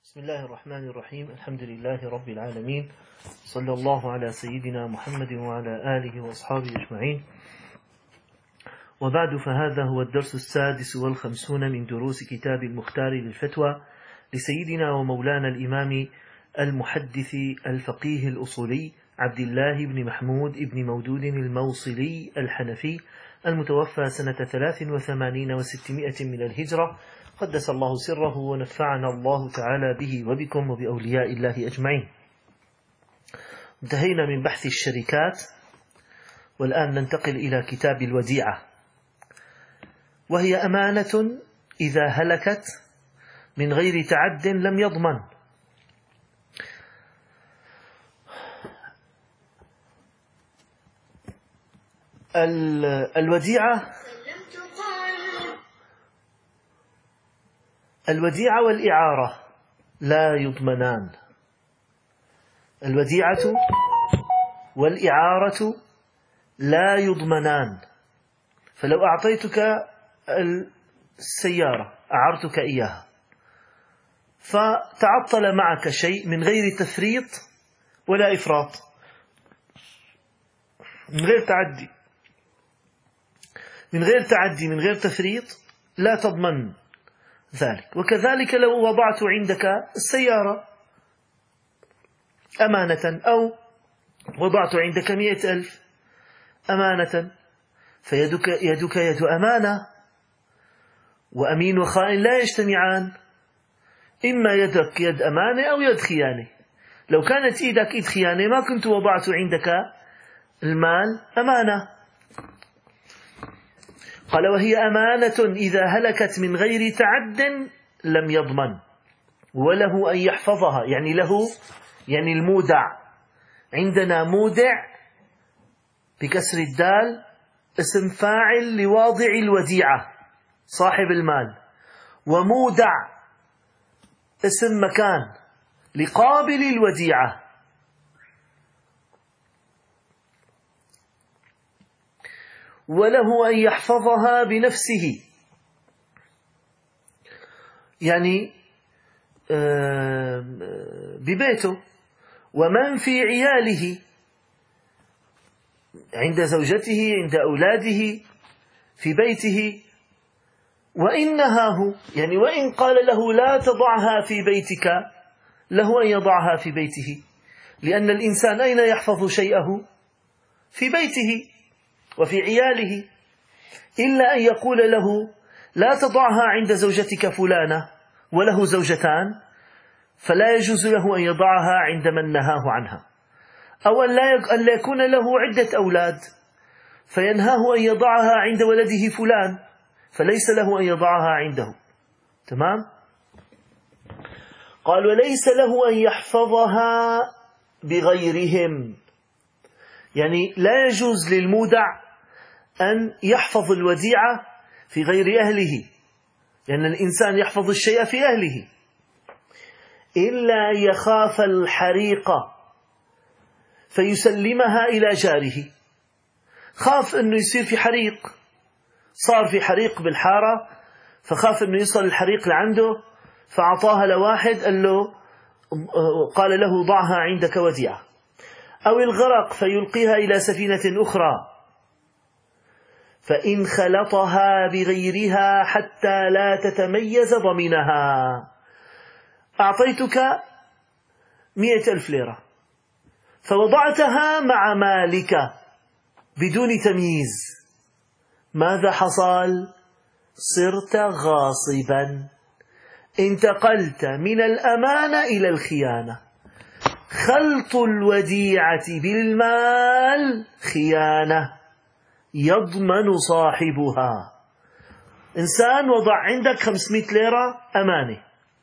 بسم الله الرحمن الرحيم. الحمد لله رب العالمين، صلى الله على سيدنا محمد وعلى آله وأصحابه أجمعين، وبعد، فهذا هو الدرس 56 من دروس كتاب المختار للفتوى لسيدنا ومولانا الإمام المحدث الفقيه الأصولي عبد الله بن محمود بن مودود الموصلي الحنفي، المتوفى سنة 83 و600 من الهجرة، قدس الله سره ونفعنا الله تعالى به وبكم وبأولياء الله أجمعين. انتهينا من بحث الشركات، والآن ننتقل إلى كتاب الوديعة، وهي أمانة إذا هلكت من غير تعد لم يضمن. الوديعة والإعارة لا يضمنان. الوديعة والإعارة لا يضمنان. فلو أعطيتك السيارة، أعرتك إياها، فتعطل معك شيء من غير تفريط ولا إفراط، من غير تعدي، من غير تفريط، لا تضمن ذلك. وكذلك لو وضعت عندك السيارة أمانة، أو وضعت عندك 100,000 أمانة، فيدك يد أمانة، وأمين وخائن لا يجتمعان، إما يدك يد أمانة أو يد خيانة. لو كانت إيدك يد خيانة ما كنت وضعت عندك المال أمانة. قال: وهي أمانة إذا هلكت من غير تعد لم يضمن، وله أن يحفظها. يعني له، يعني المودع. عندنا مودع بكسر الدال اسم فاعل لواضع الوديعة صاحب المال، ومودع اسم مكان لقابل الوديعة. وله أن يحفظها بنفسه، يعني ببيته، ومن في عياله، عند زوجته، عند أولاده، في بيته. وإن نهاه، يعني وإن قال له لا تضعها في بيتك، له أن يضعها في بيته، لأن الإنسان أين يحفظ شيئه؟ في بيته وفي عياله، إلا أن يقول له لا تضعها عند زوجتك فلانة وله زوجتان، فلا يجوز له أن يضعها عند من نهاه عنها. أو أن لا يكون له عدة أولاد فينهاه أن يضعها عند ولده فلان، فليس له أن يضعها عنده. تمام؟ قال: وليس له أن يحفظها بغيرهم، يعني لا يجوز للمودع أن يحفظ الوديعة في غير أهله، لأن الإنسان يحفظ الشيء في أهله، إلا يخاف الحريق فيسلمها إلى جاره. خاف أنه يصير في حريق، صار في حريق بالحارة، فخاف أنه يصل الحريق لعنده، فأعطاها لواحد قال له ضعها عندك وديعة. أو الغرق فيلقيها إلى سفينة أخرى، فإن خلطها بغيرها حتى لا تتميز ضمنها. أعطيتك 100,000 ليرة فوضعتها مع مالك بدون تمييز، ماذا حصل؟ صرت غاصبا، انتقلت من الأمانة إلى الخيانة. خلط الوديعة بالمال خيانة، يضمن صاحبها. إنسان وضع عندك 500 ليرة أمانة،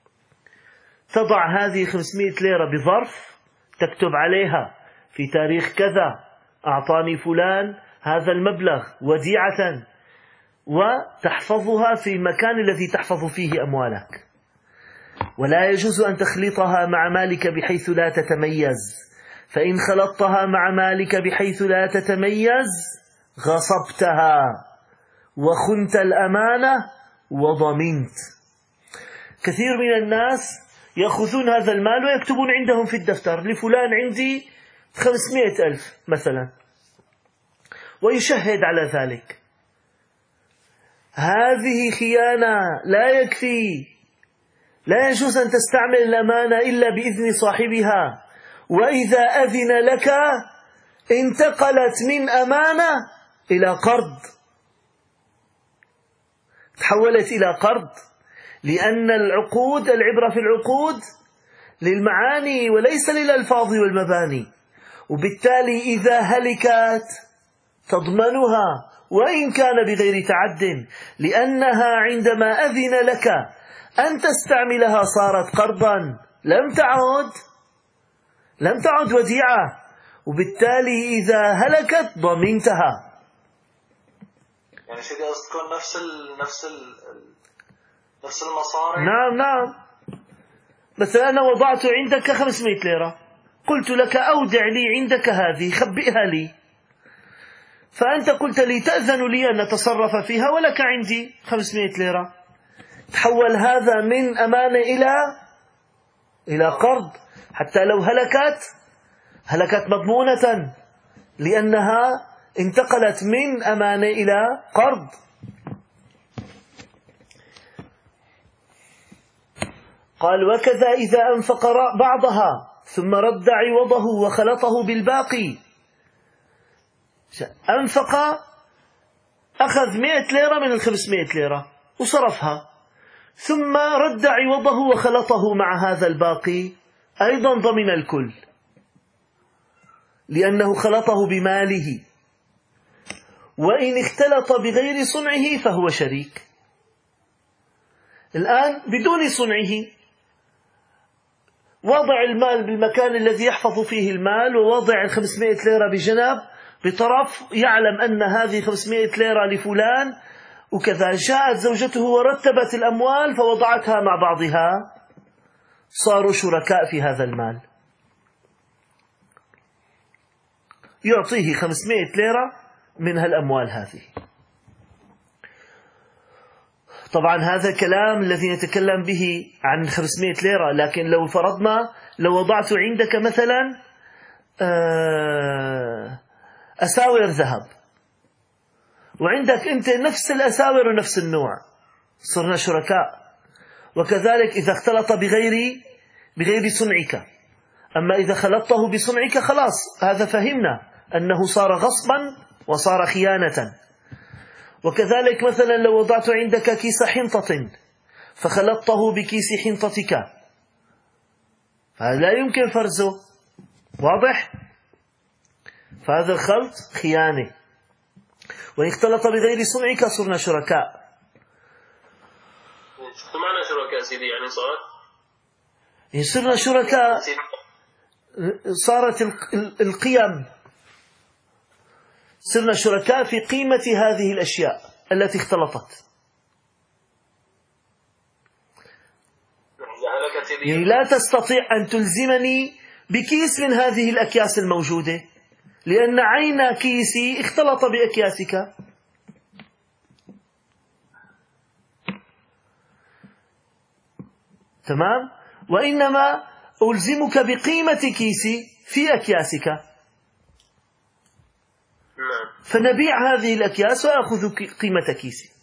تضع هذه 500 ليرة بظرف، تكتب عليها في تاريخ كذا أعطاني فلان هذا المبلغ وديعة، وتحفظها في المكان الذي تحفظ فيه أموالك. ولا يجوز أن تخلطها مع مالك بحيث لا تتميز، فإن خلطتها مع مالك بحيث لا تتميز غصبتها وخنت الأمانة وضمنت. كثير من الناس يأخذون هذا المال ويكتبون عندهم في الدفتر لفلان عندي 500,000 مثلا، ويشهد على ذلك. هذه خيانة، لا يكفي، لا يجوز أن تستعمل الأمانة إلا بإذن صاحبها. وإذا أذن لك انتقلت من أمانة إلى قرض، تحولت إلى قرض، لأن العقود، العبرة في العقود للمعاني وليس للألفاظ والمباني، وبالتالي إذا هلكت تضمنها وإن كان بغير تعد، لأنها عندما أذن لك أن تستعملها صارت قرضا، لم تعد وديعة، وبالتالي إذا هلكت ضمنتها. يعني سيدي تكون نفس المصاري. نعم. مثلا أنا وضعت عندك 500 ليرة، قلت لك أودع لي عندك هذه، خبئها لي، فأنت قلت لي تأذن لي أن أتصرف فيها ولك عندي 500 ليرة. تحول هذا من أمانة إلى قرض، حتى لو هلكت مضمونة، لأنها انتقلت من أمانة إلى قرض. قال: وكذا إذا أنفق بعضها ثم رد عوضه وخلطه بالباقي. أنفق، أخذ 100 ليرة من 500 ليرة وصرفها، ثم رد عوضه وخلطه مع هذا الباقي، أيضا ضمن الكل، لأنه خلطه بماله. وإن اختلط بغير صنعه فهو شريك. الآن بدون صنعه، وضع المال بالمكان الذي يحفظ فيه المال، ووضع 500 ليرة بجنب بطرف، يعلم أن هذه 500 ليرة لفلان وكذا. جاءت زوجته ورتبت الأموال فوضعتها مع بعضها، صاروا شركاء في هذا المال. يعطيه 500 ليرة من هالأموال هذه. طبعا هذا كلام الذي نتكلم به عن 500 ليرة، لكن لو فرضنا لو وضعت عندك مثلا أساور ذهب، وعندك أنت نفس الأساور ونفس النوع، صرنا شركاء. وكذلك إذا اختلط بغير صنعك. أما إذا خلطته بصنعك خلاص، هذا فهمنا أنه صار غصبا وصار خيانة. وكذلك مثلا لو وضعت عندك كيس حنطة فخلطته بكيس حنطتك، فهذا لا يمكن فرزه، واضح؟ فهذا الخلط خيانة. وإن اختلط بغير صنعك صرنا شركاء. شو معنى شركاء سيدي؟ يعني صرنا شركاء، صارت القيم، صرنا شركاء في قيمة هذه الأشياء التي اختلطت. يعني لا تستطيع أن تلزمني بكيس من هذه الأكياس الموجودة، لأن عين كيسي اختلط بأكياسك. تمام؟ وإنما ألزمك بقيمة كيسي في أكياسك، فنبيع هذه الأكياس وأخذ قيمة كيسي.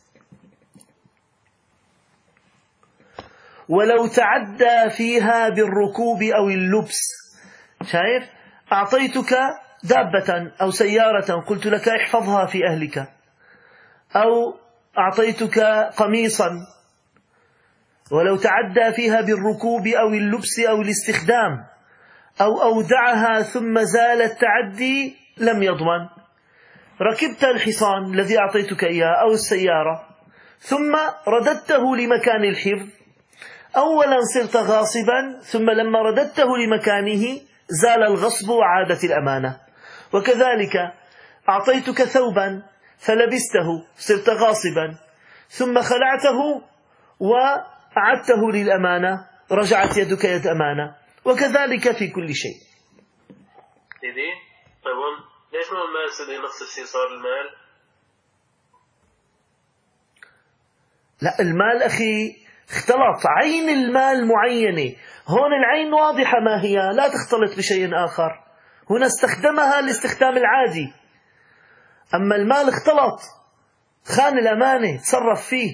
ولو تعدى فيها بالركوب أو اللبس، شايف؟ أعطيتك دابة أو سيارة، قلت لك احفظها في أهلك، أو أعطيتك قميصا، ولو تعدى فيها بالركوب أو اللبس أو الاستخدام، أو أودعها ثم زال التعدي لم يضمن. ركبت الحصان الذي أعطيتك إياه أو السيارة، ثم رددته لمكان الحفظ، أولا صرت غاصبا، ثم لما رددته لمكانه زال الغصب وعادت الأمانة. وكذلك أعطيتك ثوبا فلبسته، صرت غاصبا، ثم خلعته وأعدته للأمانة، رجعت يدك يد أمانة. وكذلك في كل شيء. سيدي طيب ليش ما المال سيدي نفس الشيء صار المال؟ لا، المال أخي اختلط عين المال معينة، هون العين واضحة ما هي، لا تختلط بشيء آخر، هنا استخدمها الاستخدام العادي. أما المال اختلط، خان الأمانة، تصرف فيه.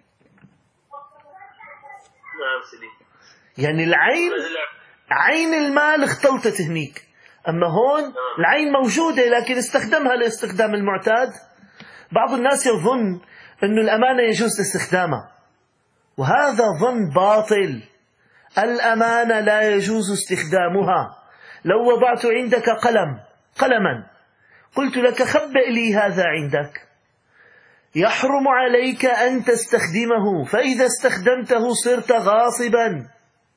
نعم سيدي. يعني العين، عين المال اختلطت هنيك، أما هون العين موجودة لكن استخدمها لاستخدام المعتاد. بعض الناس يظن أن الأمانة يجوز استخدامها، وهذا ظن باطل. الأمانة لا يجوز استخدامها. لو وضعت عندك قلما قلت لك خبئ لي هذا عندك، يحرم عليك أن تستخدمه، فإذا استخدمته صرت غاصبا.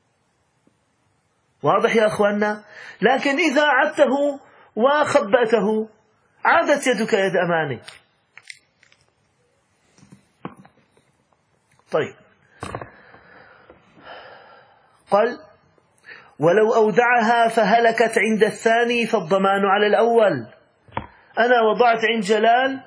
واضح يا أخواننا؟ لكن إذا عدته وخبأته عادت يدك يد أمانة. طيب، قال ولو أودعها فهلكت عند الثاني فالضمان على الأول. أنا وضعت عند جلال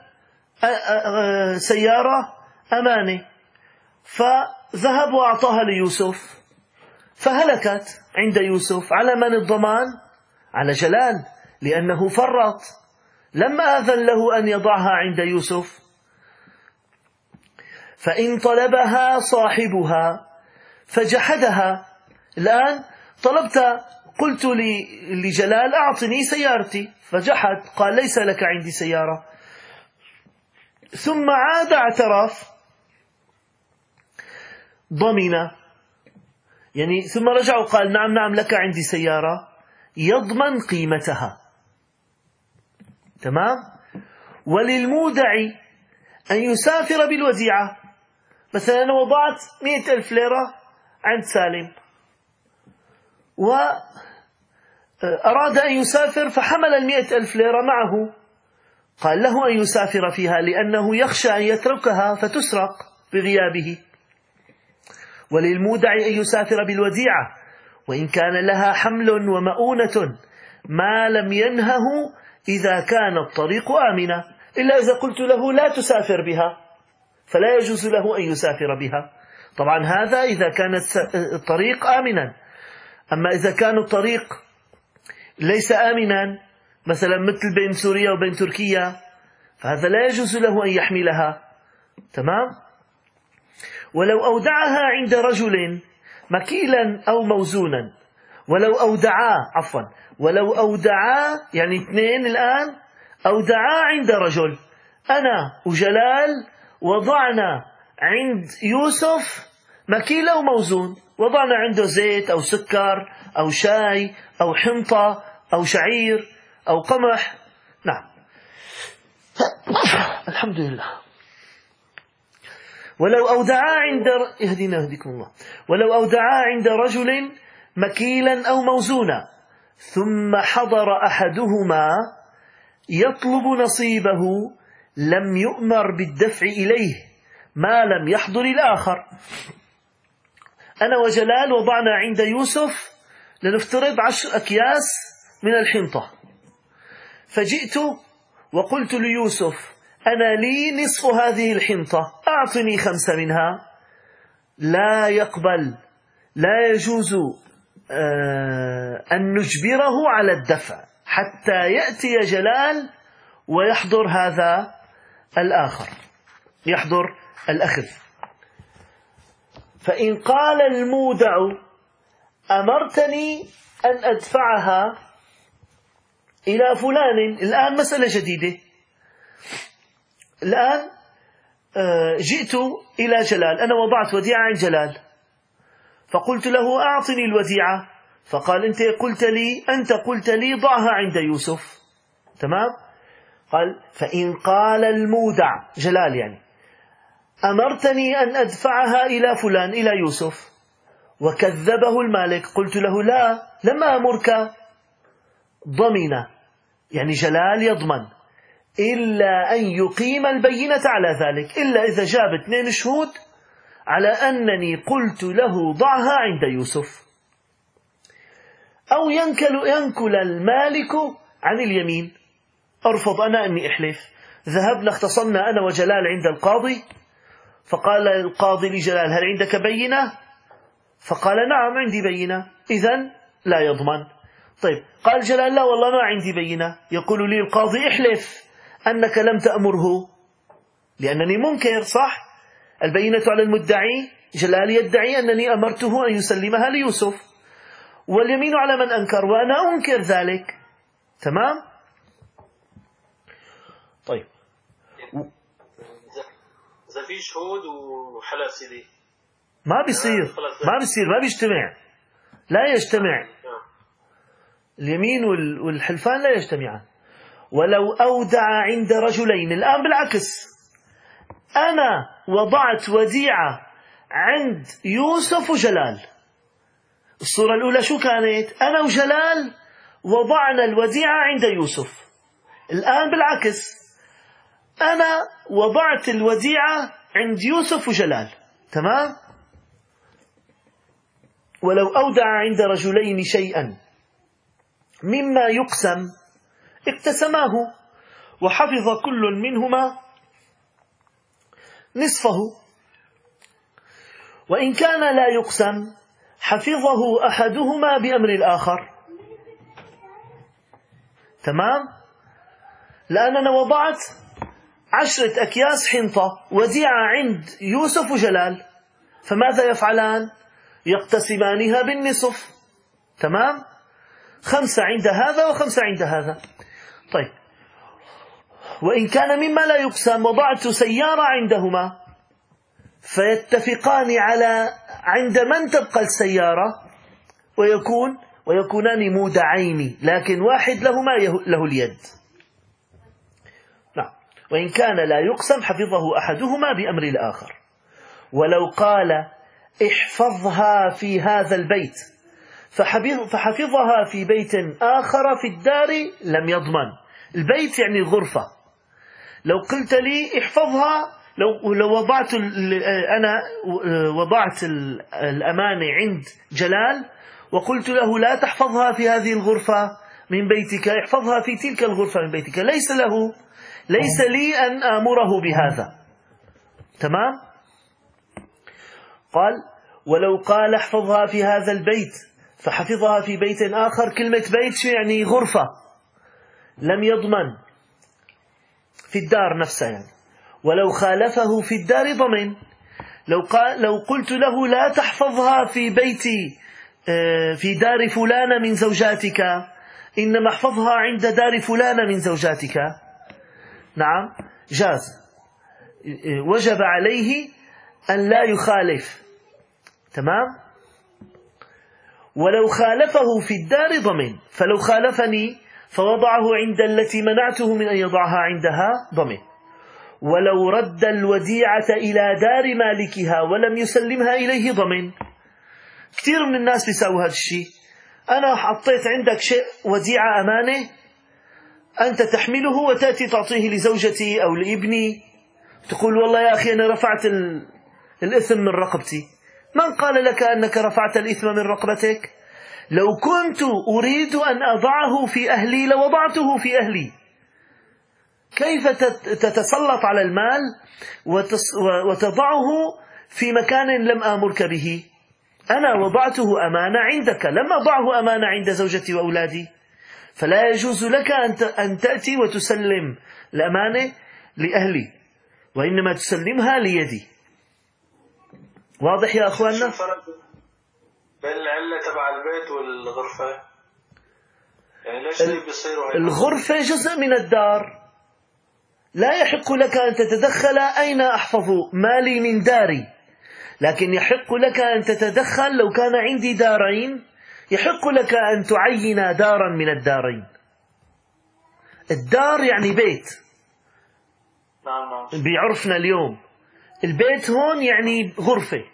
سيارة أمانة، فذهب وأعطاها ليوسف فهلكت عند يوسف، على من الضمان؟ على جلال، لأنه فرط، لما أذن له أن يضعها عند يوسف. فإن طلبها صاحبها فجحدها، الآن قلت لجلال أعطني سيارتي، فجحد، قال ليس لك عندي سيارة، ثم عاد اعترف، ضمن، يعني ثم رجع وقال نعم لك عندي سيارة، يضمن قيمتها. تمام؟ وللمودع أن يسافر بالوديعة. مثلا أنا وضعت 100,000 ليرة عند سالم، وأراد أن يسافر فحمل 100,000 ليرة معه، قال له أن يسافر فيها لأنه يخشى أن يتركها فتسرق بغيابه. وللمودع أن يسافر بالوديعة وإن كان لها حمل ومؤونة ما لم ينهه إذا كان الطريق آمنا، إلا إذا قلت له لا تسافر بها فلا يجوز له أن يسافر بها. طبعا هذا إذا كان الطريق آمنا. أما إذا كان الطريق ليس آمنا، مثلا مثل بين سوريا وبين تركيا، فهذا لا يجوز له أن يحملها. تمام؟ ولو أودعها عند رجل مكيلا أو موزونا، ولو أودعا يعني اثنين الآن، أودعا عند رجل، أنا وجلال وضعنا عند يوسف مكيل أو موزون، وضعنا عنده زيت أو سكر أو شاي أو حنطة أو شعير أو قمح. نعم، الحمد لله. ولو أودعا عند رجل مكيلا أو موزونا ثم حضر أحدهما يطلب نصيبه لم يؤمر بالدفع إليه ما لم يحضر الآخر. أنا وجلال وضعنا عند يوسف لنفترض 10 أكياس من الحنطة، فجئت وقلت ليوسف أنا لي نصف هذه الحنطة، أعطني 5 منها. لا يقبل، لا يجوز أن نجبره على الدفع حتى يأتي جلال ويحضر هذا الآخر، يحضر الأخذ. فإن قال المودع أمرتني أن أدفعها إلى فلان، الآن مسألة جديدة، الآن جئت إلى جلال، أنا وضعت وديعة عند جلال، فقلت له أعطني الوديعة، فقال أنت قلت لي ضعها عند يوسف. تمام؟ قال فإن قال المودع جلال يعني أمرتني أن أدفعها إلى فلان إلى يوسف، وكذبه المالك، قلت له لا لم أمرك، ضمن يعني جلال يضمن إلا أن يقيم البينة على ذلك، إلا إذا جاب 2 شهود على أنني قلت له ضعها عند يوسف. أو ينكل المالك عن اليمين، أرفض أنا أني أحلف، ذهبنا اختصمنا أنا وجلال عند القاضي، فقال القاضي لجلال: هل عندك بينة؟ فقال: نعم عندي بينة. إذن لا يضمن. طيب، قال جلال: لا والله ما عندي بينة. يقول لي القاضي: احلف أنك لم تأمره، لأنني منكر. صح؟ البينة على المدعي. جلال يدعي أنني أمرته أن يسلمها ليوسف، واليمين على من أنكر، وأنا أنكر ذلك. تمام؟ طيب، إذا في شهود وحلف سيدي ما بيصير، ما بيجتمع، لا يجتمع. اليمين والحلفان لا يجتمعان. ولو أودع عند رجلين. الآن بالعكس، أنا وضعت وديعة عند يوسف وجلال. الصورة الأولى شو كانت؟ أنا وجلال وضعنا الوديعة عند يوسف. الآن بالعكس، أنا وضعت الوديعة عند يوسف وجلال. تمام؟ ولو أودع عند رجلين شيئا مما يقسم اقتسماه، وحفظ كل منهما نصفه. وإن كان لا يقسم حفظه أحدهما بأمر الآخر. تمام؟ لأن أنا وضعت 10 أكياس حنطة وديعة عند يوسف وجلال، فماذا يفعلان؟ يقتسمانها بالنصف. تمام؟ 5 عند هذا و5 عند هذا. طيب، وإن كان مما لا يقسم وضعت سيارة عندهما، فيتفقان على عند من تبقى السيارة، ويكونان مودعين، لكن واحد له اليد. نعم. وإن كان لا يقسم حفظه أحدهما بأمر الآخر. ولو قال: احفظها في هذا البيت، فحفظها في بيت آخر في الدار، لم يضمن. البيت يعني الغرفة. لو قلت لي احفظها، لو أنا وضعت الأمانة عند جلال وقلت له: لا تحفظها في هذه الغرفة من بيتك، احفظها في تلك الغرفة من بيتك، ليس لي أن آمره بهذا. تمام؟ قال: ولو قال احفظها في هذا البيت فحفظها في بيت آخر. كلمة بيت شو يعني؟ غرفة. لم يضمن في الدار نفسها يعني. ولو خالفه في الدار ضمن. لو قلت له: لا تحفظها في بيتي في دار فلانة من زوجاتك، إنما احفظها عند دار فلانة من زوجاتك، نعم، جاز. وجب عليه أن لا يخالف. تمام؟ ولو خالفه في الدار ضمن. فلو خالفني فوضعه عند التي منعته من أن يضعها عندها ضمن. ولو رد الوديعة إلى دار مالكها ولم يسلمها إليه ضمن. كثير من الناس بيساووا هذا الشيء. أنا حطيت عندك شيء وديعة أمانة، أنت تحمله وتأتي تعطيه لزوجتي أو لابني، تقول: والله يا أخي أنا رفعت الإثم من رقبتي. من قال لك أنك رفعت الإثم من رقبتك؟ لو كنت أريد أن أضعه في أهلي لوضعته في أهلي. كيف تتسلط على المال وتضعه في مكان لم آمرك به؟ أنا وضعته أمانة عندك، لم أضعه أمانة عند زوجتي وأولادي. فلا يجوز لك أن تأتي وتسلم الأمانة لأهلي، وإنما تسلمها ليدي. واضح يا أخواننا؟ شو الفرق بين العلة تبع البيت والغرفة؟ يعني ليش بيصيروا الغرفة جزء من الدار، لا يحق لك أن تتدخل أين أحفظ مالي من داري، لكن يحق لك أن تتدخل لو كان عندي دارين، يحق لك أن تعين دارا من الدارين. الدار يعني بيت، نعم. بعرفنا اليوم البيت هون يعني غرفة.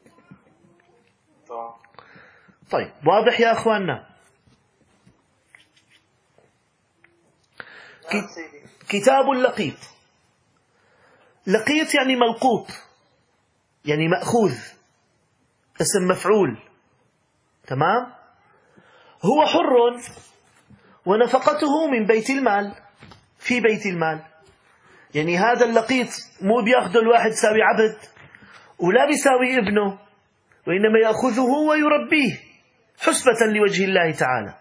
طيب، واضح يا أخواننا؟ كتاب اللقيط. لقيط يعني ملقوط، يعني مأخوذ، اسم مفعول. تمام؟ هو حر ونفقته من بيت المال، في بيت المال. يعني هذا اللقيط مو بياخذه الواحد ساوي عبد ولا بيساوي ابنه، وإنما يأخذه ويربيه حسبة لوجه الله تعالى.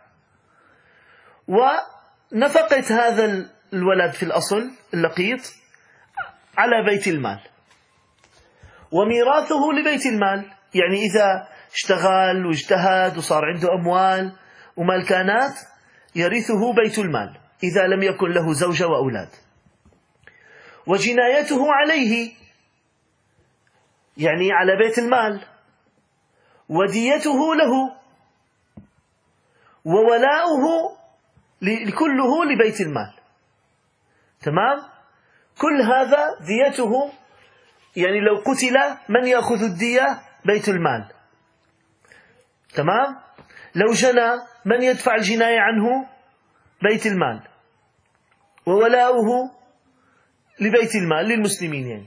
ونفقة هذا الولد في الأصل اللقيط على بيت المال، وميراثه لبيت المال، يعني إذا اشتغل واجتهد وصار عنده أموال وملكانات يرثه بيت المال إذا لم يكن له زوجة وأولاد. وجنايته عليه يعني على بيت المال، وديته له، وولاؤه كله لبيت المال. تمام؟ كل هذا ديته، يعني لو قتل من يأخذ الدية؟ بيت المال. تمام؟ لو جنى من يدفع الجناية عنه؟ بيت المال. وولاؤه لبيت المال للمسلمين يعني.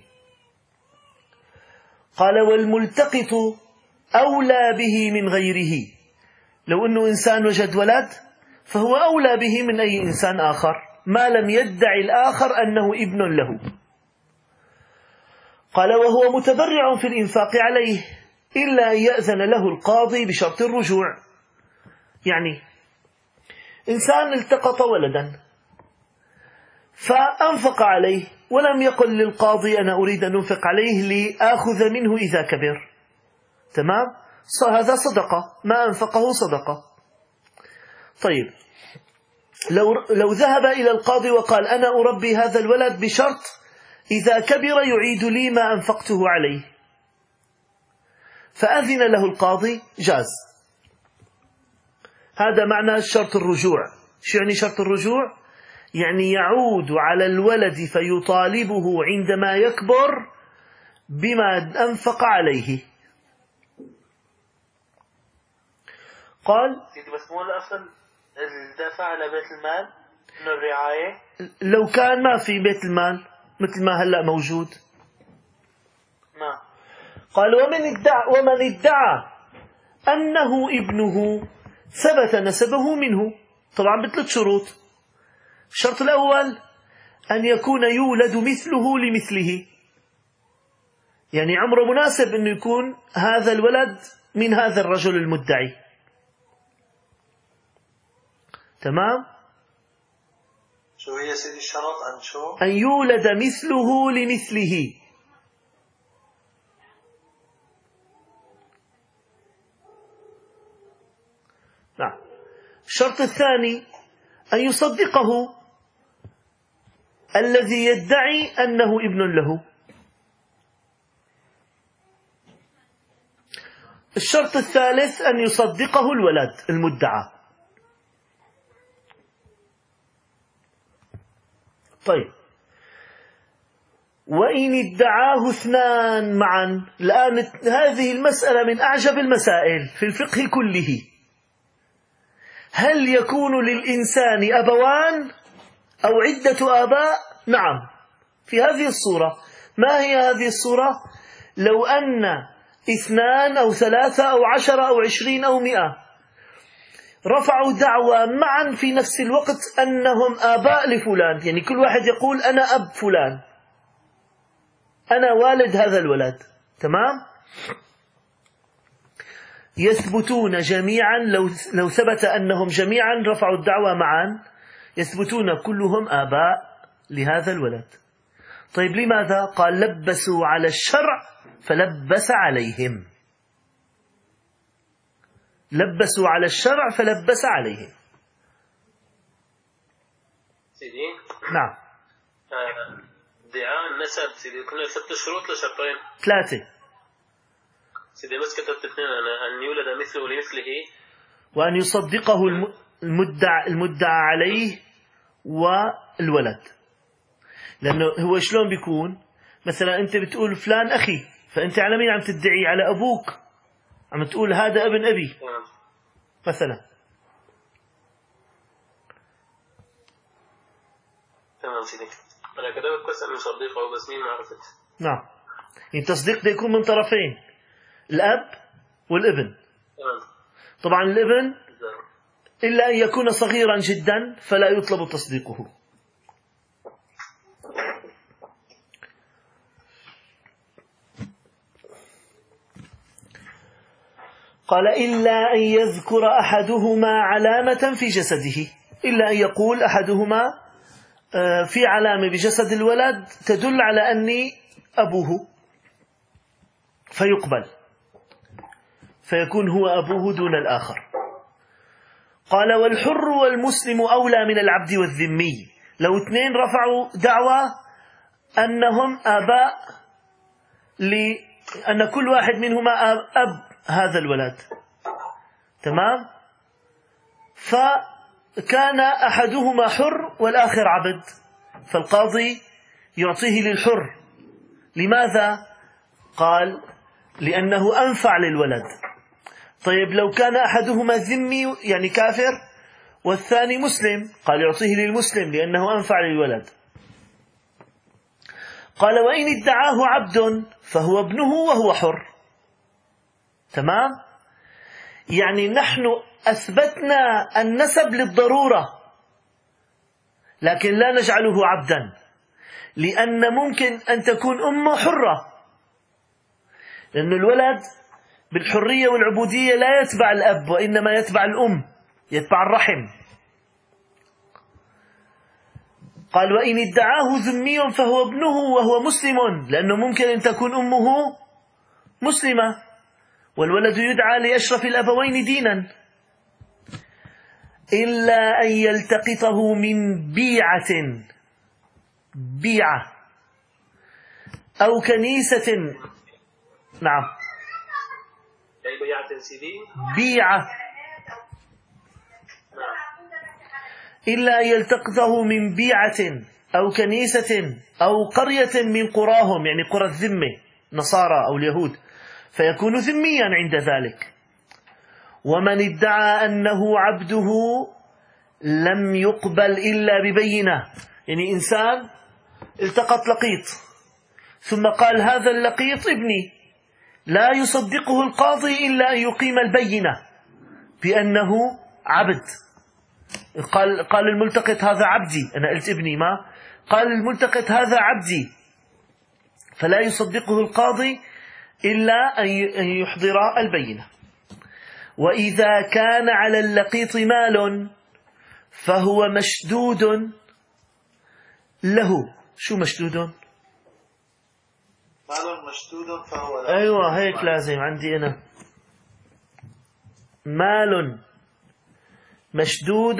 قال والملتقط أولى به من غيره. لو أنه إنسان وجد ولد فهو أولى به من أي إنسان آخر ما لم يدعي الآخر أنه ابن له. قال وهو متبرع في الإنفاق عليه إلا أن يأذن له القاضي بشرط الرجوع. يعني إنسان التقط ولدا فأنفق عليه ولم يقل للقاضي أنا أريد أن أنفق عليه لآخذ منه إذا كبر. تمام؟ هذا صدقة، ما أنفقه صدقة. طيب لو ذهب إلى القاضي وقال أنا أربي هذا الولد بشرط إذا كبر يعيد لي ما أنفقته عليه، فأذن له القاضي جاز. هذا معنى شرط الرجوع. شو يعني شرط الرجوع؟ يعني يعود على الولد فيطالبه عندما يكبر بما أنفق عليه. قال بس مو الأصل الدفع على بيت المال من الرعاية؟ لو كان ما في بيت المال مثل ما هلأ موجود. نعم. قال ومن ادعى أنه ابنه ثبت نسبه منه، طبعا بثلاث شروط. الشرط الأول أن يكون يولد مثله لمثله، يعني عمره مناسب أن يكون هذا الولد من هذا الرجل المدعي. تمام؟ شو هي سيدي الشرط؟ أن شو؟ أن يولد مثله لمثله. نعم. الشرط الثاني أن يصدقه الذي يدعي أنه ابن له. الشرط الثالث أن يصدقه الولد المدعى. طيب وإن ادعاه اثنان معا. الآن هذه المسألة من أعجب المسائل في الفقه كله. هل يكون للإنسان أبوان أو عدة آباء؟ نعم، في هذه الصورة. ما هي هذه الصورة؟ لو أن 2 أو 3 أو 10 أو 20 أو 100 رفعوا دعوى معا في نفس الوقت أنهم آباء لفلان، يعني كل واحد يقول أنا أب فلان، أنا والد هذا الولد. تمام؟ يثبتون جميعا، لو ثبت أنهم جميعا رفعوا الدعوى معا يثبتون كلهم آباء لهذا الولد. طيب لماذا؟ قال لبسوا على الشرع فلبس عليهم. لبسوا على الشرع فلبس عليهم. سيدي نعم. ادعاء النسب سيدي كنا 6 شروط لشرطين؟ 3 سيدي، بس كتبت 2 أنا. أن يولد مثله لمثله، وأن يصدقه المدعى عليه والولد. لأنه هو شلون بيكون؟ مثلا أنت بتقول فلان أخي، فأنت على مين عم تدعي؟ على أبوك، عم تقول هذا ابن أبي مثلا. تمام سيدي. أنا كتبت بس أن يصدقه بس مين ما عرفت. نعم، يعني التصديق ده يكون من طرفين، الأب والابن. طبعا الابن إلا أن يكون صغيرا جدا فلا يطلب تصديقه. قال إلا أن يذكر أحدهما علامة في جسده، إلا أن يقول أحدهما في علامة بجسد الولد تدل على أني أبوه فيقبل، فيكون هو أبوه دون الآخر. قال والحر والمسلم أولى من العبد والذمي. لو اثنين رفعوا دعوى أنهم آباء، لأن كل واحد منهما أب هذا الولد، تمام؟ فكان أحدهما حر والآخر عبد، فالقاضي يعطيه للحر. لماذا؟ قال لأنه أنفع للولد. طيب لو كان أحدهما ذمي يعني كافر والثاني مسلم، قال يعطيه للمسلم لأنه أنفع للولد. قال وإن ادعاه عبد فهو ابنه وهو حر. تمام؟ يعني نحن أثبتنا النسب للضرورة، لكن لا نجعله عبدا، لأن ممكن أن تكون أمه حرة، لأن الولد بالحرية والعبودية لا يتبع الأب وإنما يتبع الأم، يتبع الرحم. قال وإن ادعاه ذمي فهو ابنه وهو مسلم، لأنه ممكن أن تكون أمه مسلمة والولد يدعى لأشرف الأبوين دينا. إلا أن يلتقطه من بيعة أو كنيسة. نعم، بيعة. إلا أن يلتقطه من بيعة أو كنيسة أو قرية من قراهم، يعني قرى الذمة نصارى أو اليهود، فيكون ذميا عند ذلك. ومن ادعى أنه عبده لم يقبل إلا ببينة، يعني إنسان التقط لقيط ثم قال هذا اللقيط ابني، لا يصدقه القاضي إلا أن يقيم البينة بأنه عبد. قال الملتقط هذا عبدي، أنا قلت ابني، ما قال الملتقط هذا عبدي، فلا يصدقه القاضي إلا أن يحضر البينة. وإذا كان على اللقيط مال فهو مشدود له. شو مشدود؟ مال مشدود فهو له. أيوة هيك لازم عندي أنا، مال مشدود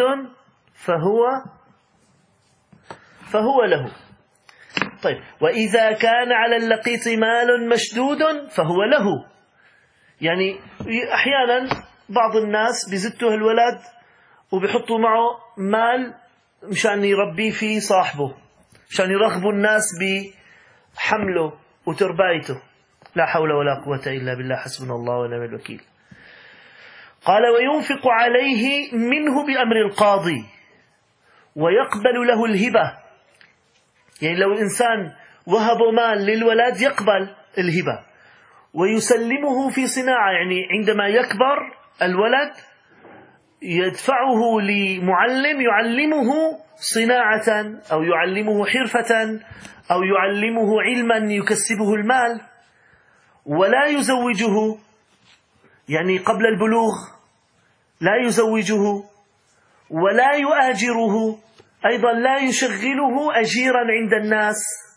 فهو له. طيب وإذا كان على اللقيط مال مشدود فهو له، يعني أحيانا بعض الناس بيزتوا الولد وبيحطوا معه مال مشان يربيه فيه صاحبه، مشان يرغبوا الناس بحمله وتربايته. لا حول ولا قوة إلا بالله، حسبنا الله ونعم الوكيل. قال وينفق عليه منه بأمر القاضي ويقبل له الهبة، يعني لو الإنسان وهب مال للولد يقبل الهبة ويسلمه في صناعة، يعني عندما يكبر الولد يدفعه لمعلم يعلمه صناعة أو يعلمه حرفة أو يعلمه علما يكسبه المال، ولا يزوجه، يعني قبل البلوغ لا يزوجه ولا يؤاجره، أيضا لا يشغله أجيرا عند الناس.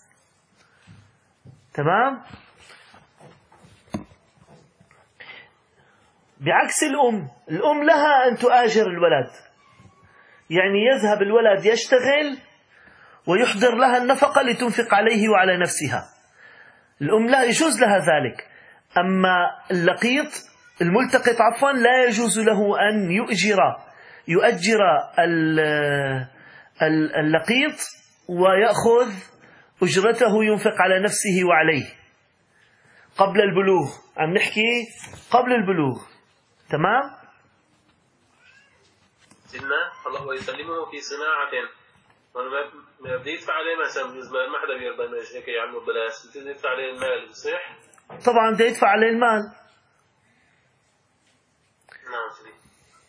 تمام؟ بعكس الأم لها أن تؤاجر الولد، يعني يذهب الولد يشتغل ويحضر لها النفقة لتنفق عليه وعلى نفسها. الأم لا يجوز لها ذلك. أما اللقيط الملتقط عفوا لا يجوز له أن يؤجر اللقيط ويأخذ أجرته ينفق على نفسه وعليه قبل البلوغ. عم نحكي قبل البلوغ. تمام؟ سيدنا الله ويسلمه في صناعة، ما بده يدفع عليه مثلا بالنسبة ما حدا بيرضى هيك يعملوا ببلاش، بده يدفع عليه المال، صح؟ طبعا بده يدفع عليه المال. نعم سيدي.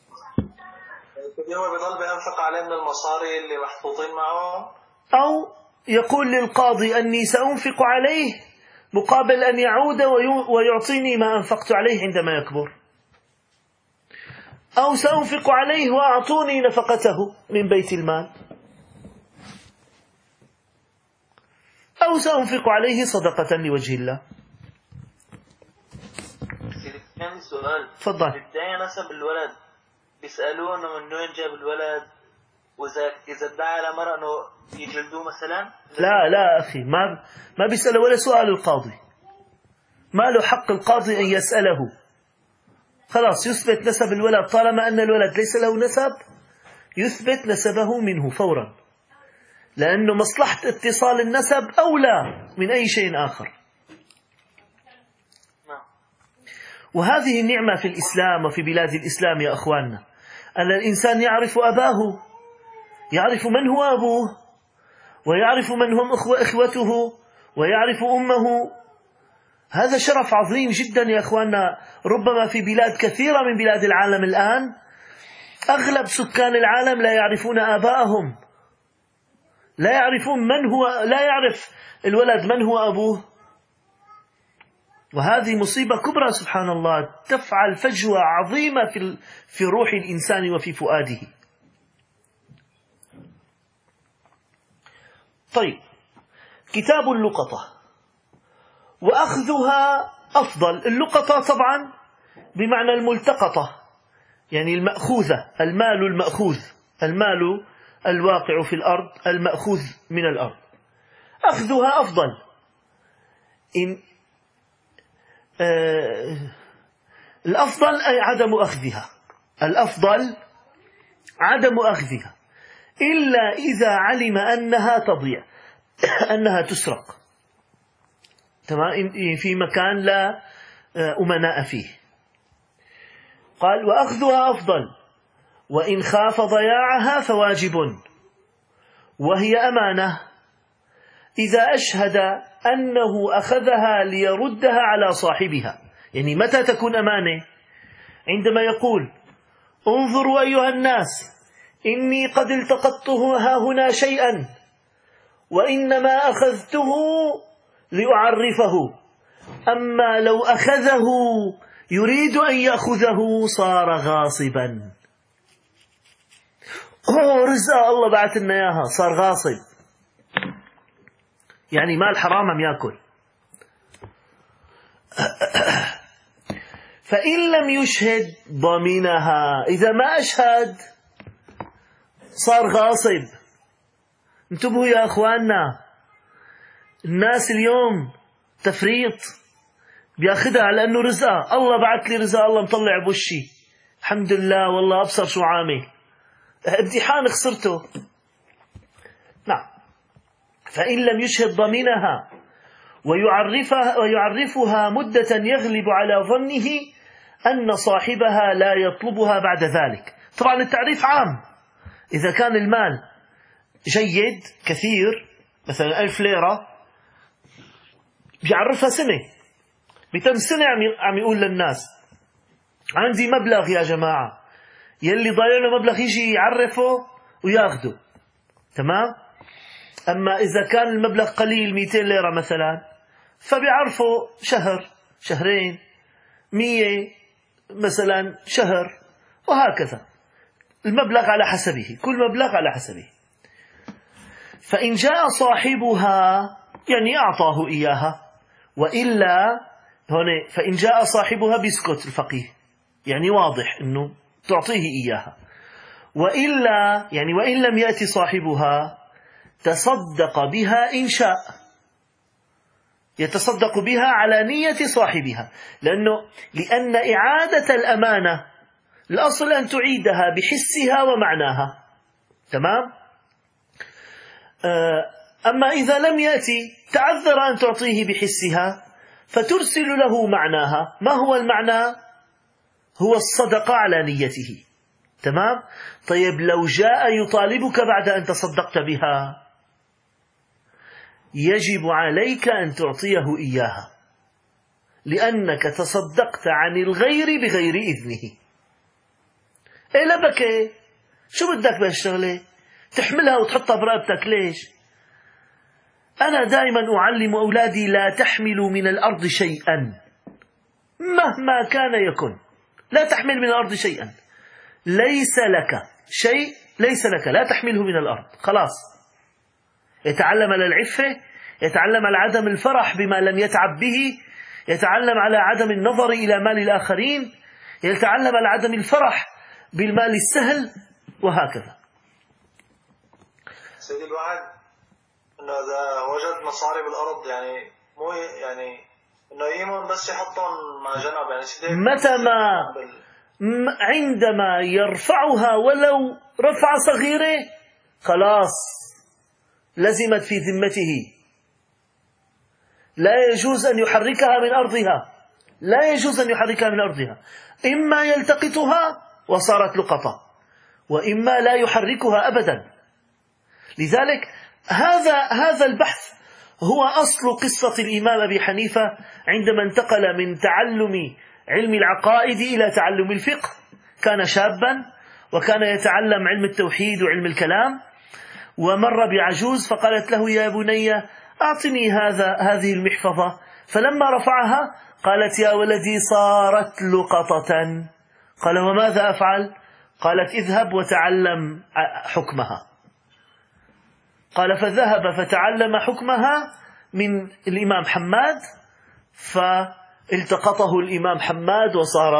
هو بضل بينفق عليه من المصاري اللي محطوطين معه، أو يقول للقاضي أني سأنفق عليه مقابل أن يعود ويعطيني ما أنفقت عليه عندما يكبر. أو سأنفق عليه وأعطوني نفقته من بيت المال، أو سأنفق عليه صدقة لوجه الله. عندي سؤال. تفضل. بداية نسب الولد بيسألوه إنه من وين جاب الولد، وإذا ادعى على مرأة إنه يجلدوه مثلا. لا أخي، ما بيسأله ولا سؤال القاضي، ما له حق القاضي أن يسأله. خلاص يثبت نسب الولد، طالما أن الولد ليس له نسب يثبت نسبه منه فورا، لأنه مصلحة اتصال النسب أولى من أي شيء آخر. وهذه النعمة في الإسلام وفي بلاد الإسلام يا أخواننا، أن الإنسان يعرف أباه، يعرف من هو أبوه، ويعرف من هم إخوته، ويعرف أمه. هذا شرف عظيم جدا يا أخواننا. ربما في بلاد كثيرة من بلاد العالم الآن أغلب سكان العالم لا يعرفون آباءهم، لا يعرفون لا يعرف الولد من هو أبوه. وهذه مصيبة كبرى سبحان الله، تفعل فجوة عظيمة في روح الإنسان وفي فؤاده. طيب، كتاب اللقطة وأخذها أفضل. اللقطة طبعا بمعنى الملتقطة، يعني المأخوذة، المال المأخوذ، المال الواقع في الأرض المأخوذ من الأرض. أخذها أفضل. الأفضل أي عدم أخذها، الأفضل عدم أخذها إلا إذا علم أنها تضيع، أنها تسرق، تمام، في مكان لا أمناء فيه. قال وأخذها أفضل، وإن خاف ضياعها فواجب، وهي أمانة إذا أشهد أنه أخذها ليردها على صاحبها. يعني متى تكون أمانة؟ عندما يقول انظروا أيها الناس إني قد التقطته هنا شيئا وإنما أخذته لأعرفه، أما لو أخذه يريد أن يأخذه صار غاصبا. رزق الله بعت لنا إياها، صار غاصب، يعني مال حرام عم يأكل. فإن لم يشهد ضمنها، إذا ما أشهد صار غاصب. انتبهوا يا أخواننا، الناس اليوم تفريط، بياخدها على أنه رزقه، الله بعت لي رزق، الله مطلع بوشي، الحمد لله والله أبصر شو عامل، امتحان خسرته. نعم. فإن لم يشهد ضمنها ويعرفها مدة يغلب على ظنه أن صاحبها لا يطلبها بعد ذلك. طبعا التعريف عام، إذا كان المال جيد كثير مثلا 1000 ليرة بيعرفها سنة، بتم سنة عم يقول للناس عندي مبلغ يا جماعة، يلي ضايع له مبلغ يجي يعرفه وياخده، تمام. أما إذا كان المبلغ قليل 200 ليرة مثلا فبيعرفوا شهر، شهرين، 100 مثلا شهر، وهكذا المبلغ على حسبه، كل مبلغ على حسبه. فإن جاء صاحبها يعني أعطاه إياها، وإلا هون فإن جاء صاحبها بيسكت الفقيه، يعني واضح أنه تعطيه إياها. وإلا يعني وإن لم يأتي صاحبها تصدق بها إن شاء، يتصدق بها على نية صاحبها، لأن إعادة الأمانة الأصل أن تعيدها بحسها ومعناها، تمام. أما إذا لم يأتي تعذر أن تعطيه بحسها فترسل له معناها. ما هو المعنى؟ هو الصدقة على نيته، تمام. طيب لو جاء يطالبك بعد أن تصدقت بها يجب عليك أن تعطيه إياها، لأنك تصدقت عن الغير بغير إذنه. إيه لبكي، شو بدك بهالشغلة؟ تحملها وتحطها برقبتك ليش؟ أنا دائما أعلم أولادي لا تحملوا من الأرض شيئا مهما كان يكن، لا تحمل من الأرض شيئا. ليس لك شيء، ليس لك، لا تحمله من الأرض، خلاص. يتعلم على العفة، يتعلم على عدم الفرح بما لم يتعب به، يتعلم على عدم النظر إلى مال الآخرين، يتعلم على عدم الفرح بالمال السهل، وهكذا. سيدي الواحد انه اذا وجد مصاري بالارض يعني مو يعني انه يمون بس يحطهم مع جنب يعني سيدي متى ما عندما يرفعها ولو رفع صغيرة خلاص لزمت في ذمته، لا يجوز أن يحركها من أرضها، لا يجوز أن يحركها من أرضها، إما يلتقطها وصارت لقطة، وإما لا يحركها أبدا. لذلك هذا البحث هو أصل قصة الإمام أبي حنيفة عندما انتقل من تعلم علم العقائد إلى تعلم الفقه. كان شابا وكان يتعلم علم التوحيد وعلم الكلام، ومر بعجوز فقالت له: يا بني أعطني هذه المحفظة. فلما رفعها قالت: يا ولدي صارت لقطة. قال: وماذا أفعل؟ قالت: اذهب وتعلم حكمها. قال: فذهب فتعلم حكمها من الإمام حماد، فالتقطه الإمام حماد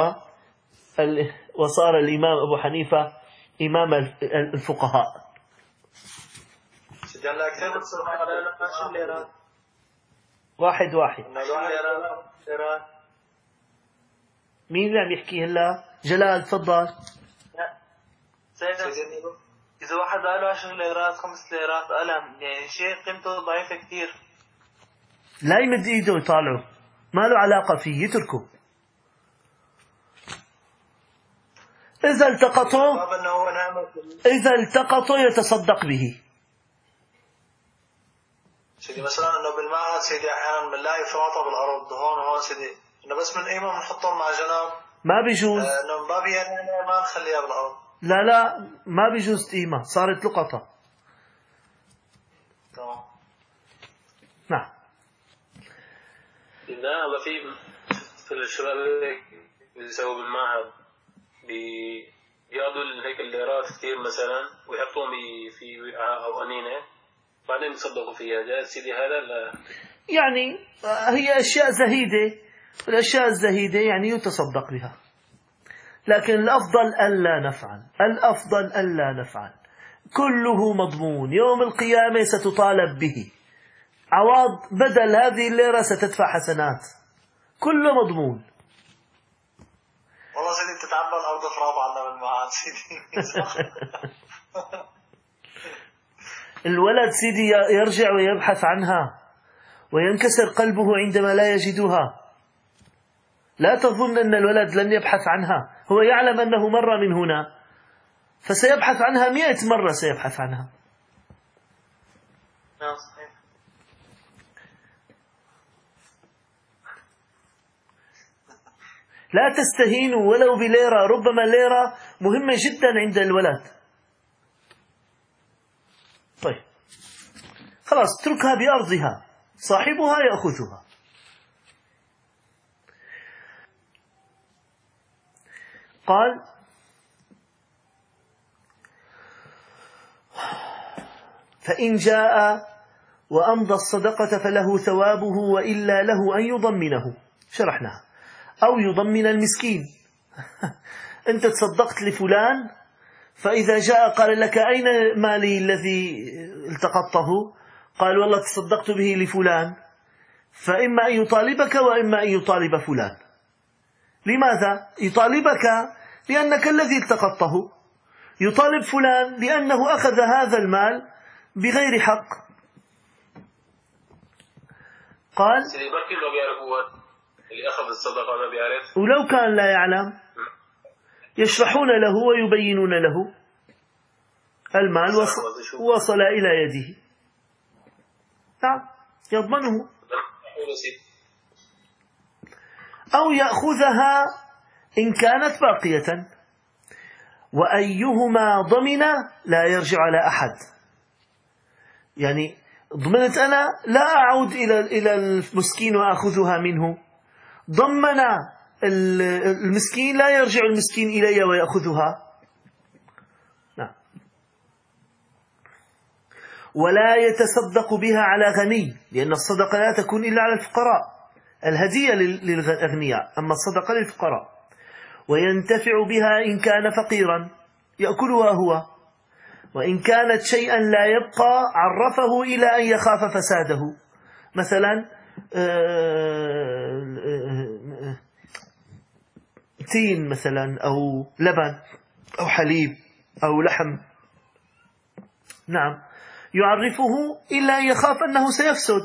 وصار الإمام أبو حنيفة إمام الفقهاء. واحد مين اللي عم يحكي هلا؟ جلال تفضل. إذا واحد قاله 10 ليرات 5 ليرات قلم يعني شيء قيمته ضعيفة كتير، لا يمد إيده يطالعه، ما له علاقة فيه، يتركه. إذا التقطه يتصدق به. سيدي مثلا انه بالمعهد سيدي احيانا بنلاقي فراطة بالارض هون سيدي، انه بس من قيمة بنحطهم مع جنب، ما بيجوز، انه ما بيعني ما نخليها بالارض. لا ما بيجوز قيمة، صارت لقطة. تمام. نعم. إذا هذا في الشباب بيسووا بالمعهد بياخذوا هيك الليرات كثير مثلا ويحطوهم في وعاء أو أنينة بعدين يتصدقوا فيها. جاء سيدي هذا لا يعني هي أشياء زهيدة، والأشياء الزهيدة يعني يتصدق بها، لكن الأفضل ألا نفعل. كله مضمون، يوم القيامة ستطالب به، عوض بدل هذه الليرة ستدفع حسنات، كله مضمون. والله سيدي بتتعبى الأرض فراط عنا بالمعاد سيدي. الولد سيدي يرجع ويبحث عنها وينكسر قلبه عندما لا يجدها. لا تظن أن الولد لن يبحث عنها، هو يعلم أنه مر من هنا فسيبحث عنها 100 مرة سيبحث عنها. لا تستهينوا ولو بليرة، ربما ليرة مهمة جدا عند الولد. طيب خلاص اتركها بأرضها، صاحبها يأخذها. قال: فإن جاء وأمضى الصدقة فله ثوابه وإلا له أن يضمنه. شرحناها. أو يضمن المسكين. أنت تصدقت لفلان، فإذا جاء قال لك: أين مالي الذي التقطته؟ قال: والله تصدقت به لفلان. فإما أن يطالبك وإما أن يطالب فلان. لماذا؟ يطالبك لأنك الذي التقطته، يطالب فلان لأنه أخذ هذا المال بغير حق. قال: اللي أخذ الصدقة ما بيعرف، ولو كان لا يعلم يشرحون له ويبينون له المال وصل إلى يده. نعم يضمنه. أو يأخذها إن كانت باقية، وأيهما ضمن لا يرجع على أحد. يعني ضمنت أنا لا أعود إلى المسكين وأخذها منه، ضمن المسكين لا يرجع المسكين إلي ويأخذها، ولا يتصدق بها على غني، لأن الصدقة لا تكون إلا على الفقراء، الهدية للأغنياء، أما الصدقة للفقراء. وينتفع بها إن كان فقيرا يأكلها هو، وإن كانت شيئا لا يبقى عرفه إلى أن يخاف فساده. مثلا تين مثلا، أو لبن، أو حليب، أو لحم، نعم، يعرفه إلا أن يخاف أنه سيفسد.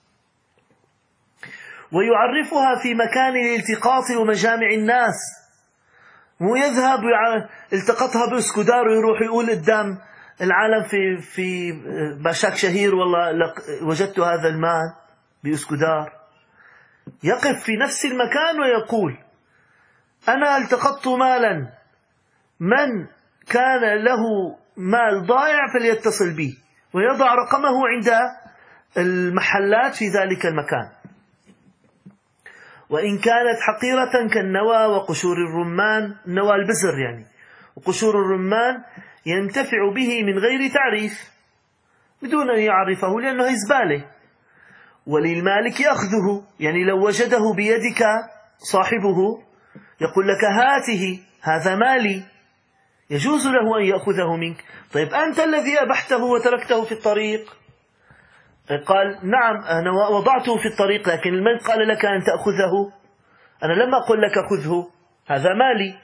ويعرفها في مكان الالتقاط ومجامع الناس، مو يذهب التقطها باسكودار ويروح يقول قدام العالم في باشاك شهير والله وجدت هذا المال باسكودار. يقف في نفس المكان ويقول أنا التقطت مالا، من كان له مال ضائع فليتصل بي، ويضع رقمه عند المحلات في ذلك المكان. وإن كانت حقيرة كالنوى وقشور الرمان، النوى البزر يعني، وقشور الرمان، ينتفع به من غير تعريف، بدون أن يعرفه، لأنه زبالة. وللمالك أخذه، يعني لو وجده بيدك صاحبه يقول لك هاته، هذا مالي، يجوز له أن يأخذه منك. طيب أنت الذي أبحته وتركته في الطريق، قال نعم أنا وضعته في الطريق، لكن من قال لك أن تأخذه؟ أنا لما أقول لك خذه، هذا مالي.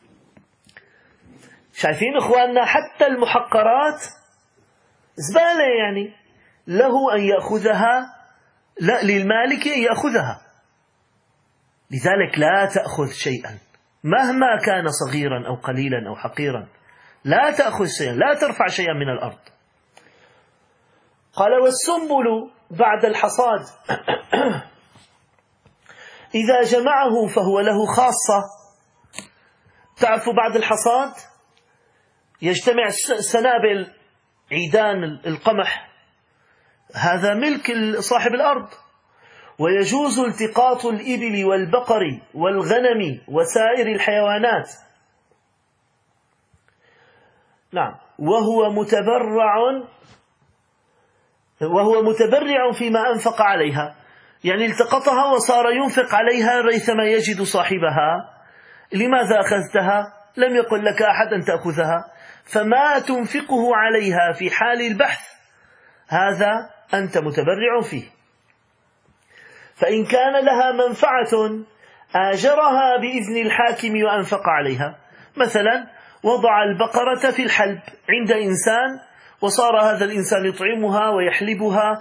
شايفين إخواننا، حتى المحقرات زبالة، يعني له أن يأخذها، لا، للمالك أن يأخذها. لذلك لا تأخذ شيئا مهما كان صغيرا أو قليلا أو حقيرا، لا تأخذ شيئا، لا ترفع شيئا من الأرض. قال والسنبل بعد الحصاد إذا جمعه فهو له خاصة. تعرفوا بعد الحصاد يجتمع سنابل عيدان القمح، هذا ملك صاحب الأرض. ويجوز التقاط الإبل والبقر والغنم وسائر الحيوانات، نعم، وهو متبرع فيما أنفق عليها، يعني التقطها وصار ينفق عليها ريثما يجد صاحبها. لماذا أخذتها؟ لم يقل لك أحد أن تأخذها، فما تنفقه عليها في حال البحث هذا أنت متبرع فيه. فإن كان لها منفعة آجرها بإذن الحاكم وأنفق عليها. مثلا وضع البقرة في الحلب عند إنسان، وصار هذا الإنسان يطعمها ويحلبها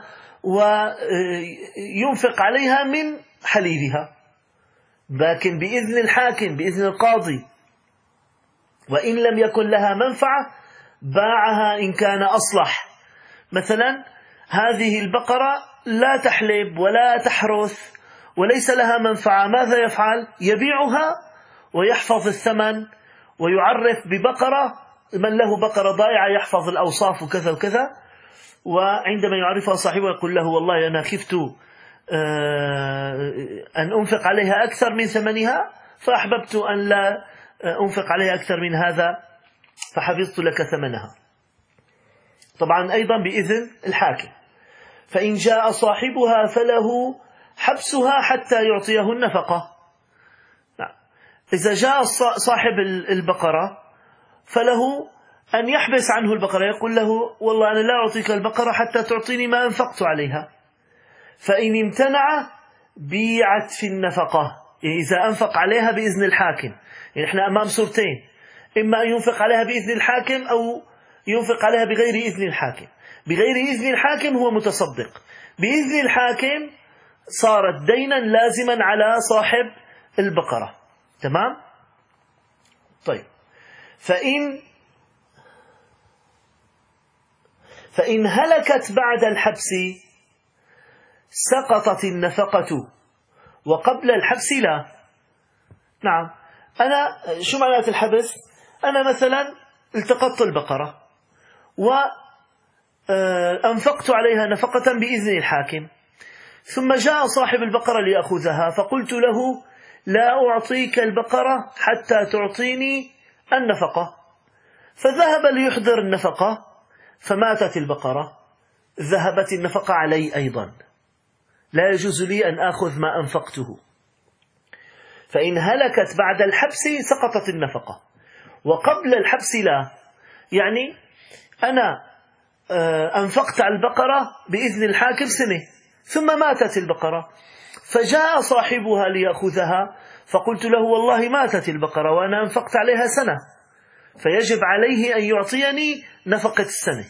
وينفق عليها من حليبها، لكن بإذن الحاكم، بإذن القاضي. وإن لم يكن لها منفعة باعها إن كان أصلح. مثلا هذه البقرة لا تحلب ولا تحرث وليس لها منفعة، ماذا يفعل؟ يبيعها ويحفظ الثمن، ويعرف ببقرة، من له بقرة ضائعة يحفظ الأوصاف وكذا وكذا، وعندما يعرفها صاحبه يقول له والله أنا خفت أن أنفق عليها أكثر من ثمنها، فأحببت أن لا أنفق عليها أكثر من هذا، فحفظت لك ثمنها. طبعا أيضا بإذن الحاكم. فإن جاء صاحبها فله حبسها حتى يعطيه النفقة. إذا جاء صاحب البقرة فله أن يحبس عنه البقرة، يقول له والله أنا لا أعطيك البقرة حتى تعطيني ما أنفقت عليها. فإن امتنع بيعت في النفقة، إذا أنفق عليها بإذن الحاكم. يعني إحنا أمام صورتين، إما أن ينفق عليها بإذن الحاكم أو ينفق عليها بغير إذن الحاكم. بغير إذن الحاكم هو متصدق، بإذن الحاكم صارت دينا لازما على صاحب البقرة. تمام؟ طيب، فإن هلكت بعد الحبس سقطت النفقة، وقبل الحبس لا. نعم، أنا شو معنات الحبس؟ أنا مثلا التقطت البقرة وأنفقت عليها نفقة بإذن الحاكم، ثم جاء صاحب البقرة ليأخذها، فقلت له لا أعطيك البقرة حتى تعطيني النفقة، فذهب ليحضر النفقة فماتت البقرة، ذهبت النفقة علي أيضا، لا يجوز لي أن آخذ ما أنفقته. فإن هلكت بعد الحبس سقطت النفقة، وقبل الحبس لا. يعني أنا أنفقت على البقرة بإذن الحاكم سنة، ثم ماتت البقرة، فجاء صاحبها ليأخذها، فقلت له والله ماتت البقرة وأنا أنفقت عليها سنة، فيجب عليه أن يعطيني نفقة السنة.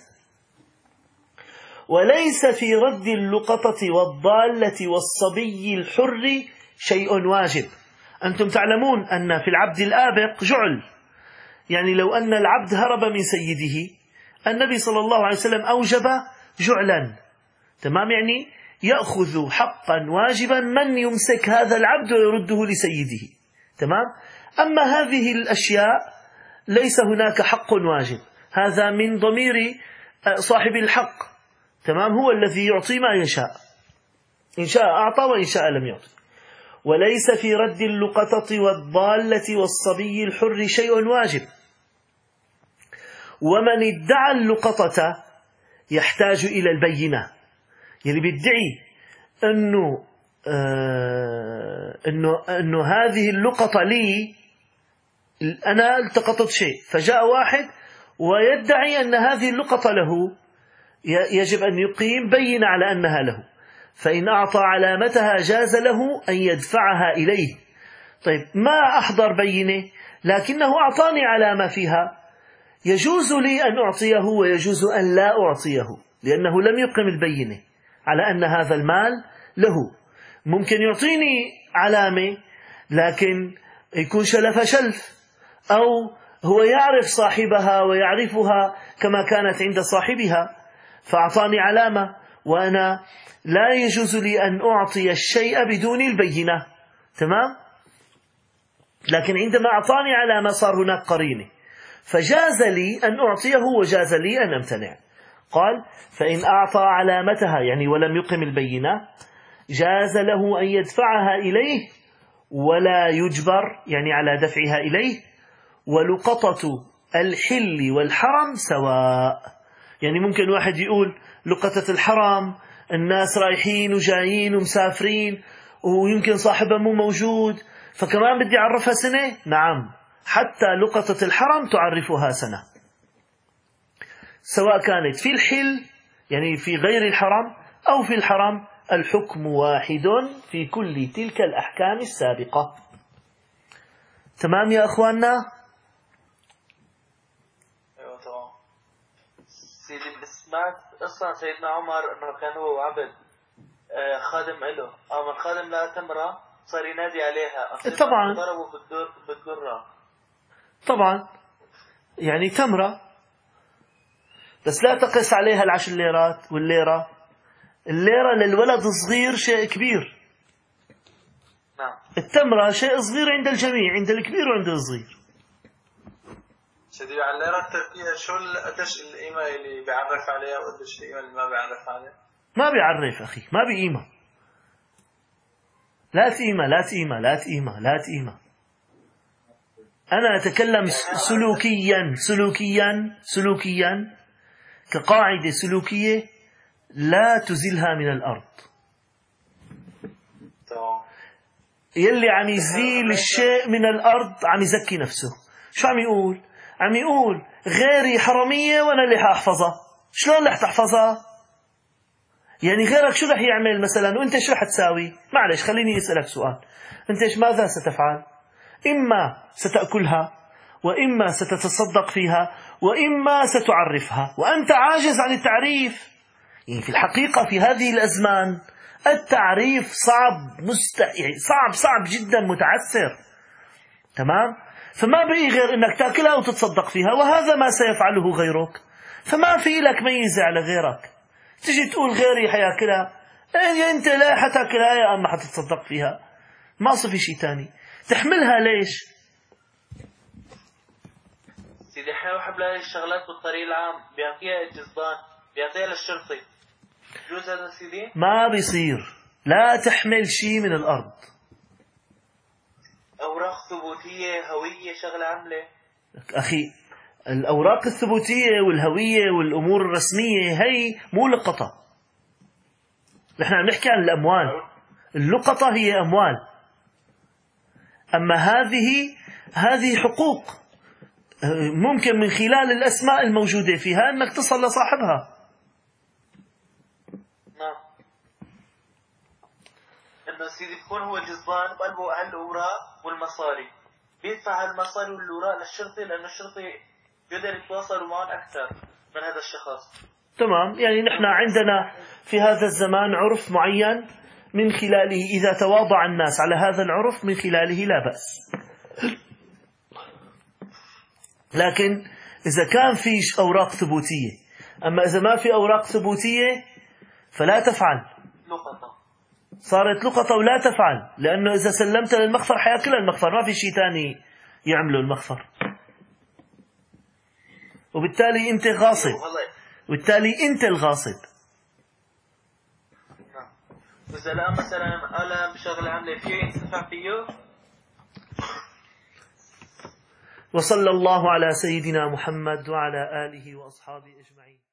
وليس في رد اللقطة والضالة والصبي الحر شيء واجب. أنتم تعلمون أن في العبد الآبق جعل، يعني لو أن العبد هرب من سيده النبي صلى الله عليه وسلم أوجب جعلا، تمام؟ يعني يأخذ حقا واجبا من يمسك هذا العبد ويرده لسيده، تمام؟ أما هذه الأشياء ليس هناك حق واجب، هذا من ضمير صاحب الحق، تمام؟ هو الذي يعطي ما يشاء، إن شاء أعطى وإن شاء لم يعطي. وليس في رد اللقطة والضالة والصبي الحر شيء واجب. ومن ادعى اللقطة يحتاج إلى البينة، يعني بيدعي أنه هذه اللقطة لي، أنا التقطت شيء، فجاء واحد ويدعي أن هذه اللقطة له، يجب أن يقيم بينة على أنها له. فإن أعطى علامتها جاز له أن يدفعها إليه. طيب ما أحضر بينة لكنه أعطاني علامة فيها، يجوز لي أن أعطيه ويجوز أن لا أعطيه، لأنه لم يقم البينة على أن هذا المال له. ممكن يعطيني علامة لكن يكون شلف شلف، أو هو يعرف صاحبها ويعرفها كما كانت عند صاحبها فأعطاني علامة، وأنا لا يجوز لي أن أعطي الشيء بدون البينة، تمام؟ لكن عندما أعطاني علامة صار هناك قرينة، فجاز لي أن أعطيه وجاز لي أن أمتنع. قال فإن أعطى علامتها يعني ولم يقم البينة جاز له أن يدفعها إليه ولا يجبر يعني على دفعها إليه. ولقطة الحل والحرم سواء، يعني ممكن واحد يقول لقطة الحرم الناس رايحين وجايين ومسافرين ويمكن صاحبها مو موجود، فكمان بدي أعرفها سنة. نعم، حتى لقطة الحرم تعرفها سنة، سواء كانت في الحل يعني في غير الحرم أو في الحرم، الحكم واحد في كل تلك الأحكام السابقة. تمام يا أخواننا؟ ايوه تمام سيدي. سمعت اصلا سيدنا عمر انه كان هو عبد خادم له، او من خادم لها تمره صار ينادي عليها، طبعا ضربوا بالدره، طبعا يعني تمره، بس لا تقس عليها 10 ليرات والليره. الليره للولد الصغير شيء كبير، نعم. التمره شيء صغير عند الجميع، عند الكبير وعند الصغير. سيدي على الليرة التركية شو قديش القيمة اللي بيعرف عليها وقديش القيمة اللي ما بيعرف عليها؟ ما بيعرف أخي، ما بقيمة، لا تقيمة لا تقيمة لا تقيمة لا تقيمة. أنا أتكلم سلوكيا كقاعدة سلوكية لا تزلها من الأرض. يلي عم يزيل الشيء من الأرض عم يزكي نفسه. شو عم يقول؟ عم يقول غيري حرامية وأنا اللي حأحفظها. شلون رح تحفظها؟ يعني غيرك شو رح يعمل مثلا وأنت شو رح تساوي؟ معلش خليني أسألك سؤال، أنت ماذا ستفعل؟ إما ستأكلها، وإما ستتصدق فيها، وإما ستعرفها، وأنت عاجز عن التعريف. يعني في الحقيقة في هذه الأزمان التعريف صعب، صعب جدا، متعسر، تمام؟ فما بقي غير أنك تأكلها وتتصدق فيها، وهذا ما سيفعله غيرك، فما في لك ميزة على غيرك. تجي تقول غيري حياكلها، يعني أنت لا حتاكلها يا أما حتتصدق فيها، ما صفي شيء تاني. تحملها ليش؟ سيدي حي وحب لها الشغلات بالطريق العام بيعطيها الجزبان، بيعطيها للشرطي، بجوز هذا سيدي؟ ما بيصير، لا تحمل شيء من الأرض. أوراق ثبوتية، هوية، شغلة عملة. أخي الأوراق الثبوتية والهوية والأمور الرسمية هي مو لقطة. نحن عم نحكي عن الأموال. اللقطة هي أموال، أما هذه حقوق ممكن من خلال الأسماء الموجودة فيها أنك تصل لصاحبها. نعم. إنه سيدي بكون هو جزبان بقلبه أهل الأوراق والمصاري، بيدفع المصاري والأوراق للشرطي لأنه الشرطي بيقدر يتواصل معهم أكثر من هذا الشخص. تمام. يعني نحن عندنا في هذا الزمان عرف معين من خلاله إذا تواضع الناس على هذا العرف من خلاله لا بأس. لكن إذا كان في أوراق ثبوتية، أما إذا ما في أوراق ثبوتية فلا تفعل. لقطة. صارت لقطة ولا تفعل، لأنه إذا سلمت للمخفر حياكل المخفر، ما في شيء تاني يعمله المخفر، وبالتالي أنت غاصب، وبالتالي أنت الغاصب. إذا لا مثلا قال بشغلة عاملة فيه ينتفع فيه. وصلى الله على سيدنا محمد وعلى آله وأصحابه أجمعين.